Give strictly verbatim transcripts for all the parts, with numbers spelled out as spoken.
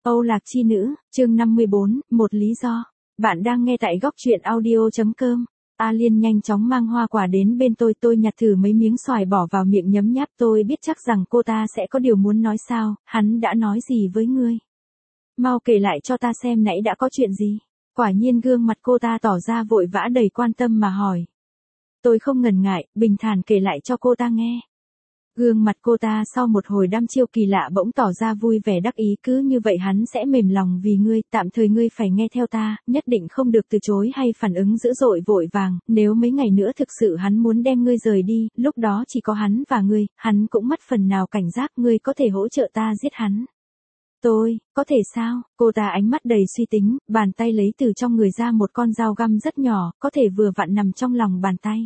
Âu Lạc Chi Nữ, chương năm mươi bốn, một lý do. Bạn đang nghe tại góc truyện audio.com. A Liên nhanh chóng mang hoa quả đến bên tôi, tôi nhặt thử mấy miếng xoài bỏ vào miệng nhấm nháp, tôi biết chắc rằng cô ta sẽ có điều muốn nói. Sao, hắn đã nói gì với ngươi? Mau kể lại cho ta xem nãy đã có chuyện gì. Quả nhiên gương mặt cô ta tỏ ra vội vã đầy quan tâm mà hỏi. Tôi không ngần ngại, bình thản kể lại cho cô ta nghe. Gương mặt cô ta sau một hồi đăm chiêu kỳ lạ bỗng tỏ ra vui vẻ đắc ý, cứ như vậy hắn sẽ mềm lòng vì ngươi, tạm thời ngươi phải nghe theo ta, nhất định không được từ chối hay phản ứng dữ dội vội vàng, nếu mấy ngày nữa thực sự hắn muốn đem ngươi rời đi, lúc đó chỉ có hắn và ngươi, hắn cũng mất phần nào cảnh giác, ngươi có thể hỗ trợ ta giết hắn. Tôi, có thể sao? Cô ta ánh mắt đầy suy tính, bàn tay lấy từ trong người ra một con dao găm rất nhỏ, có thể vừa vặn nằm trong lòng bàn tay.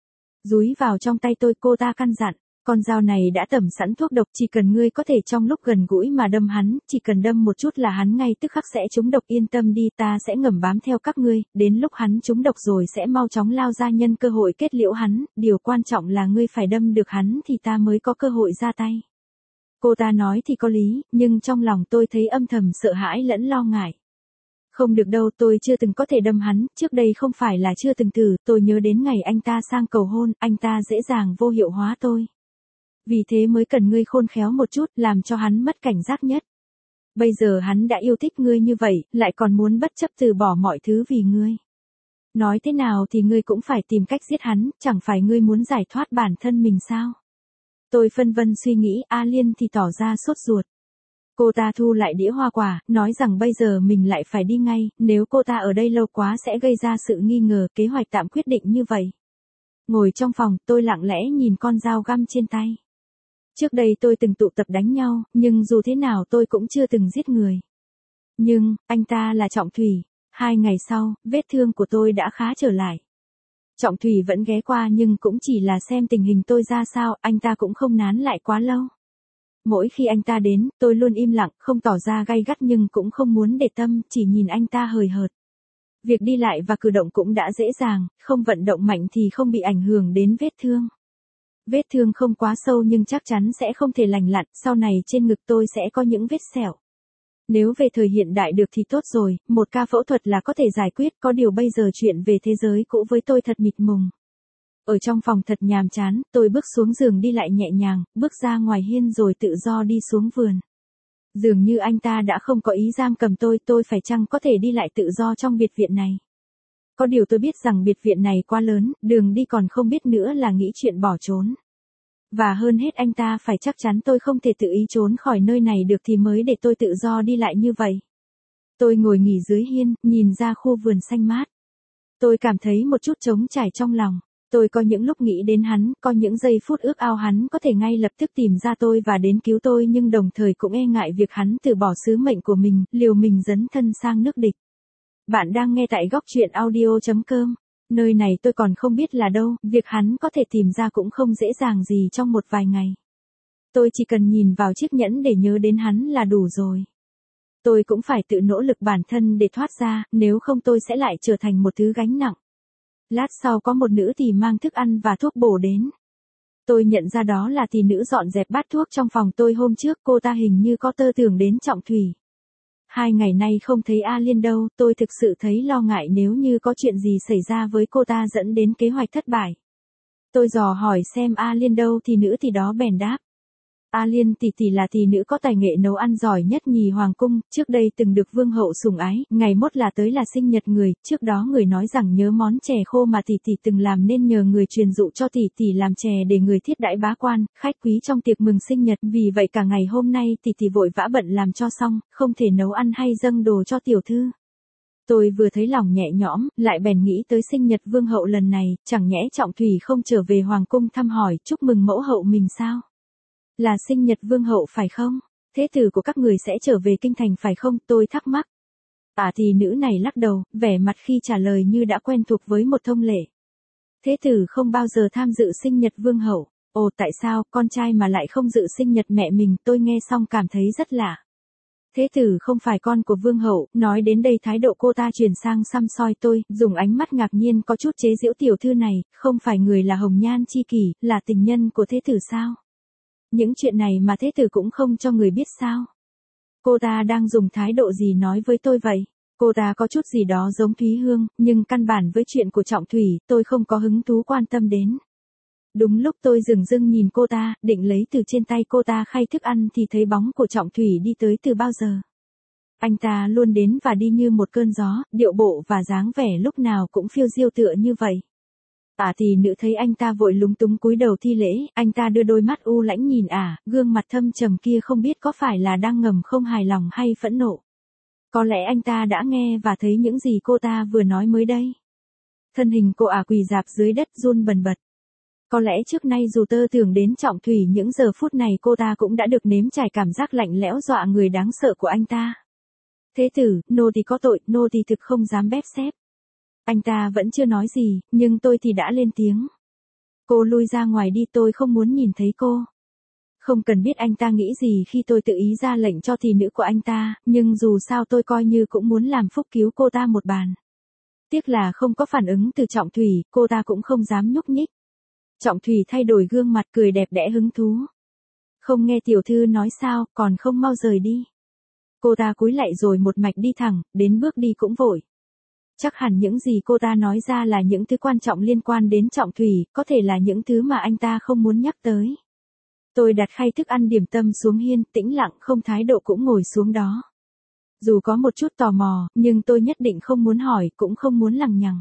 Dúi vào trong tay tôi, cô ta căn dặn. Con dao này đã tẩm sẵn thuốc độc, chỉ cần ngươi có thể trong lúc gần gũi mà đâm hắn, chỉ cần đâm một chút là hắn ngay tức khắc sẽ trúng độc, yên tâm đi, ta sẽ ngầm bám theo các ngươi, đến lúc hắn trúng độc rồi sẽ mau chóng lao ra nhân cơ hội kết liễu hắn, điều quan trọng là ngươi phải đâm được hắn thì ta mới có cơ hội ra tay. Cô ta nói thì có lý, nhưng trong lòng tôi thấy âm thầm sợ hãi lẫn lo ngại. Không được đâu, tôi chưa từng có thể đâm hắn, trước đây không phải là chưa từng thử, tôi nhớ đến ngày anh ta sang cầu hôn, anh ta dễ dàng vô hiệu hóa tôi. Vì thế mới cần ngươi khôn khéo một chút, làm cho hắn mất cảnh giác nhất. Bây giờ hắn đã yêu thích ngươi như vậy, lại còn muốn bất chấp từ bỏ mọi thứ vì ngươi. Nói thế nào thì ngươi cũng phải tìm cách giết hắn, chẳng phải ngươi muốn giải thoát bản thân mình sao? Tôi phân vân suy nghĩ, A Liên thì tỏ ra sốt ruột. Cô ta thu lại đĩa hoa quả, nói rằng bây giờ mình lại phải đi ngay, nếu cô ta ở đây lâu quá sẽ gây ra sự nghi ngờ, kế hoạch tạm quyết định như vậy. Ngồi trong phòng, tôi lặng lẽ nhìn con dao găm trên tay. Trước đây tôi từng tụ tập đánh nhau, nhưng dù thế nào tôi cũng chưa từng giết người. Nhưng, anh ta là Trọng Thủy. Hai ngày sau, vết thương của tôi đã khá trở lại. Trọng Thủy vẫn ghé qua nhưng cũng chỉ là xem tình hình tôi ra sao, anh ta cũng không nán lại quá lâu. Mỗi khi anh ta đến, tôi luôn im lặng, không tỏ ra gay gắt nhưng cũng không muốn để tâm, chỉ nhìn anh ta hời hợt. Việc đi lại và cử động cũng đã dễ dàng, không vận động mạnh thì không bị ảnh hưởng đến vết thương. Vết thương không quá sâu nhưng chắc chắn sẽ không thể lành lặn, sau này trên ngực tôi sẽ có những vết sẹo. Nếu về thời hiện đại được thì tốt rồi, một ca phẫu thuật là có thể giải quyết, có điều bây giờ chuyện về thế giới cũ với tôi thật mịt mùng. Ở trong phòng thật nhàm chán, tôi bước xuống giường đi lại nhẹ nhàng, bước ra ngoài hiên rồi tự do đi xuống vườn. Dường như anh ta đã không có ý giam cầm tôi, tôi phải chăng có thể đi lại tự do trong biệt viện này. Có điều tôi biết rằng biệt viện này quá lớn, đường đi còn không biết nữa là nghĩ chuyện bỏ trốn. Và hơn hết anh ta phải chắc chắn tôi không thể tự ý trốn khỏi nơi này được thì mới để tôi tự do đi lại như vậy. Tôi ngồi nghỉ dưới hiên, nhìn ra khu vườn xanh mát. Tôi cảm thấy một chút trống trải trong lòng. Tôi có những lúc nghĩ đến hắn, có những giây phút ước ao hắn có thể ngay lập tức tìm ra tôi và đến cứu tôi, nhưng đồng thời cũng e ngại việc hắn từ bỏ sứ mệnh của mình, liều mình dấn thân sang nước địch. Bạn đang nghe tại góc truyện audio.com. Nơi này tôi còn không biết là đâu, việc hắn có thể tìm ra cũng không dễ dàng gì trong một vài ngày. Tôi chỉ cần nhìn vào chiếc nhẫn để nhớ đến hắn là đủ rồi. Tôi cũng phải tự nỗ lực bản thân để thoát ra, nếu không tôi sẽ lại trở thành một thứ gánh nặng. Lát sau có một nữ tỳ mang thức ăn và thuốc bổ đến. Tôi nhận ra đó là tỷ nữ dọn dẹp bát thuốc trong phòng tôi hôm trước, cô ta hình như có tơ tưởng đến Trọng Thủy. Hai ngày nay không thấy A Liên đâu, tôi thực sự thấy lo ngại nếu như có chuyện gì xảy ra với cô ta dẫn đến kế hoạch thất bại. Tôi dò hỏi xem A Liên đâu thì nữ tỷ đó bèn đáp. A Liên tỷ tỷ là tỷ nữ có tài nghệ nấu ăn giỏi nhất nhì hoàng cung, trước đây từng được vương hậu sủng ái, ngày mốt là tới là sinh nhật người, trước đó người nói rằng nhớ món chè khô mà tỷ tỷ từng làm nên nhờ người truyền dụ cho tỷ tỷ làm chè để người thiết đãi bá quan, khách quý trong tiệc mừng sinh nhật, vì vậy cả ngày hôm nay tỷ tỷ vội vã bận làm cho xong, không thể nấu ăn hay dâng đồ cho tiểu thư. Tôi vừa thấy lòng nhẹ nhõm, lại bèn nghĩ tới sinh nhật vương hậu lần này, chẳng nhẽ Trọng Thủy không trở về hoàng cung thăm hỏi, chúc mừng mẫu hậu mình sao? Là sinh nhật vương hậu phải không? Thế tử của các người sẽ trở về kinh thành phải không? Tôi thắc mắc. À thì nữ này lắc đầu, vẻ mặt khi trả lời như đã quen thuộc với một thông lệ. Thế tử không bao giờ tham dự sinh nhật vương hậu. Ồ tại sao, con trai mà lại không dự sinh nhật mẹ mình, tôi nghe xong cảm thấy rất lạ. Thế tử không phải con của vương hậu, nói đến đây thái độ cô ta chuyển sang săm soi tôi, dùng ánh mắt ngạc nhiên có chút chế giễu tiểu thư này, không phải người là hồng nhan chi kỷ, là tình nhân của thế tử sao? Những chuyện này mà thế tử cũng không cho người biết sao? Cô ta đang dùng thái độ gì nói với tôi vậy? Cô ta có chút gì đó giống Thúy Hương, nhưng căn bản với chuyện của Trọng Thủy, tôi không có hứng thú quan tâm đến. Đúng lúc tôi dửng dưng nhìn cô ta, định lấy từ trên tay cô ta khay thức ăn thì thấy bóng của Trọng Thủy đi tới từ bao giờ. Anh ta luôn đến và đi như một cơn gió, điệu bộ và dáng vẻ lúc nào cũng phiêu diêu tựa như vậy. Ả tỷ nữ thấy anh ta vội lúng túng cúi đầu thi lễ, anh ta đưa đôi mắt u lãnh nhìn Ả, gương mặt thâm trầm kia không biết có phải là đang ngầm không hài lòng hay phẫn nộ. Có lẽ anh ta đã nghe và thấy những gì cô ta vừa nói mới đây. Thân hình cô Ả quỳ rạp dưới đất run bần bật. Có lẽ trước nay dù tơ tưởng đến Trọng Thủy những giờ phút này cô ta cũng đã được nếm trải cảm giác lạnh lẽo dọa người đáng sợ của anh ta. Thế tử, nô tỳ có tội, nô tỳ thực không dám bép xép. Anh ta vẫn chưa nói gì, nhưng tôi thì đã lên tiếng. Cô lui ra ngoài đi, tôi không muốn nhìn thấy cô. Không cần biết anh ta nghĩ gì khi tôi tự ý ra lệnh cho thị nữ của anh ta, nhưng dù sao tôi coi như cũng muốn làm phúc cứu cô ta một bàn. Tiếc là không có phản ứng từ Trọng Thủy, cô ta cũng không dám nhúc nhích. Trọng Thủy thay đổi gương mặt cười đẹp đẽ hứng thú. Không nghe tiểu thư nói sao, còn không mau rời đi. Cô ta cúi lạy rồi một mạch đi thẳng, đến bước đi cũng vội. Chắc hẳn những gì cô ta nói ra là những thứ quan trọng liên quan đến Trọng Thủy, có thể là những thứ mà anh ta không muốn nhắc tới. Tôi đặt khay thức ăn điểm tâm xuống hiên, tĩnh lặng không thái độ cũng ngồi xuống đó. Dù có một chút tò mò, nhưng tôi nhất định không muốn hỏi, cũng không muốn lằng nhằng.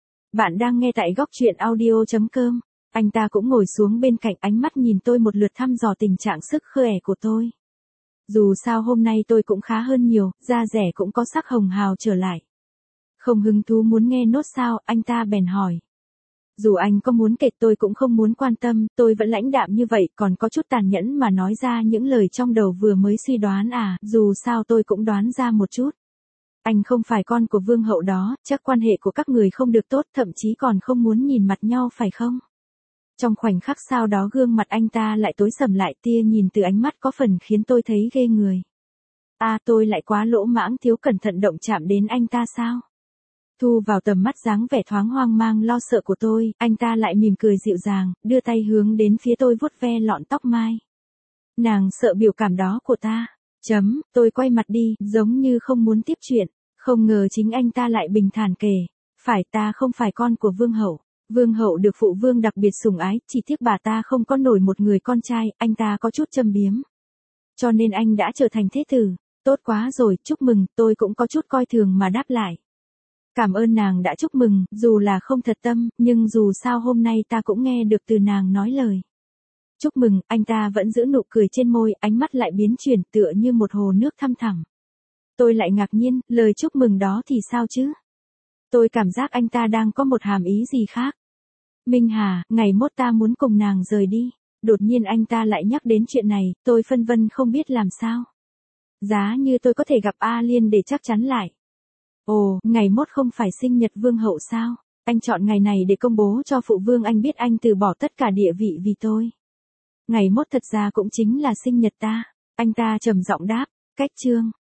Bạn đang nghe tại góc truyện audio chấm com. Anh ta cũng ngồi xuống bên cạnh, ánh mắt nhìn tôi một lượt thăm dò tình trạng sức khỏe của tôi. Dù sao hôm nay tôi cũng khá hơn nhiều, da rẻ cũng có sắc hồng hào trở lại. Không hứng thú muốn nghe nốt sao, anh ta bèn hỏi. Dù anh có muốn kể tôi cũng không muốn quan tâm, tôi vẫn lãnh đạm như vậy, còn có chút tàn nhẫn mà nói ra những lời trong đầu vừa mới suy đoán à, dù sao tôi cũng đoán ra một chút. Anh không phải con của vương hậu đó, chắc quan hệ của các người không được tốt, thậm chí còn không muốn nhìn mặt nhau phải không? Trong khoảnh khắc sau đó gương mặt anh ta lại tối sầm lại, tia nhìn từ ánh mắt có phần khiến tôi thấy ghê người. À, tôi lại quá lỗ mãng thiếu cẩn thận động chạm đến anh ta sao? Thu vào tầm mắt dáng vẻ thoáng hoang mang lo sợ của tôi, anh ta lại mỉm cười dịu dàng, đưa tay hướng đến phía tôi vuốt ve lọn tóc mai. Nàng sợ biểu cảm đó của ta. Chấm, tôi quay mặt đi, giống như không muốn tiếp chuyện. Không ngờ chính anh ta lại bình thản kể. Phải, ta không phải con của vương hậu. Vương hậu được phụ vương đặc biệt sủng ái, chỉ tiếc bà ta không có nổi một người con trai, anh ta có chút châm biếm. Cho nên anh đã trở thành thế tử. Tốt quá rồi, chúc mừng, tôi cũng có chút coi thường mà đáp lại. Cảm ơn nàng đã chúc mừng, dù là không thật tâm, nhưng dù sao hôm nay ta cũng nghe được từ nàng nói lời. Chúc mừng, anh ta vẫn giữ nụ cười trên môi, ánh mắt lại biến chuyển tựa như một hồ nước thăm thẳm. Tôi lại ngạc nhiên, lời chúc mừng đó thì sao chứ? Tôi cảm giác anh ta đang có một hàm ý gì khác. Minh Hà, ngày mốt ta muốn cùng nàng rời đi. Đột nhiên anh ta lại nhắc đến chuyện này, tôi phân vân không biết làm sao. Giá như tôi có thể gặp A Liên để chắc chắn lại. Ồ, ngày mốt không phải sinh nhật vương hậu sao? Anh chọn ngày này để công bố cho phụ vương anh biết anh từ bỏ tất cả địa vị vì tôi. Ngày mốt thật ra cũng chính là sinh nhật ta. Anh ta trầm giọng đáp, cách chương.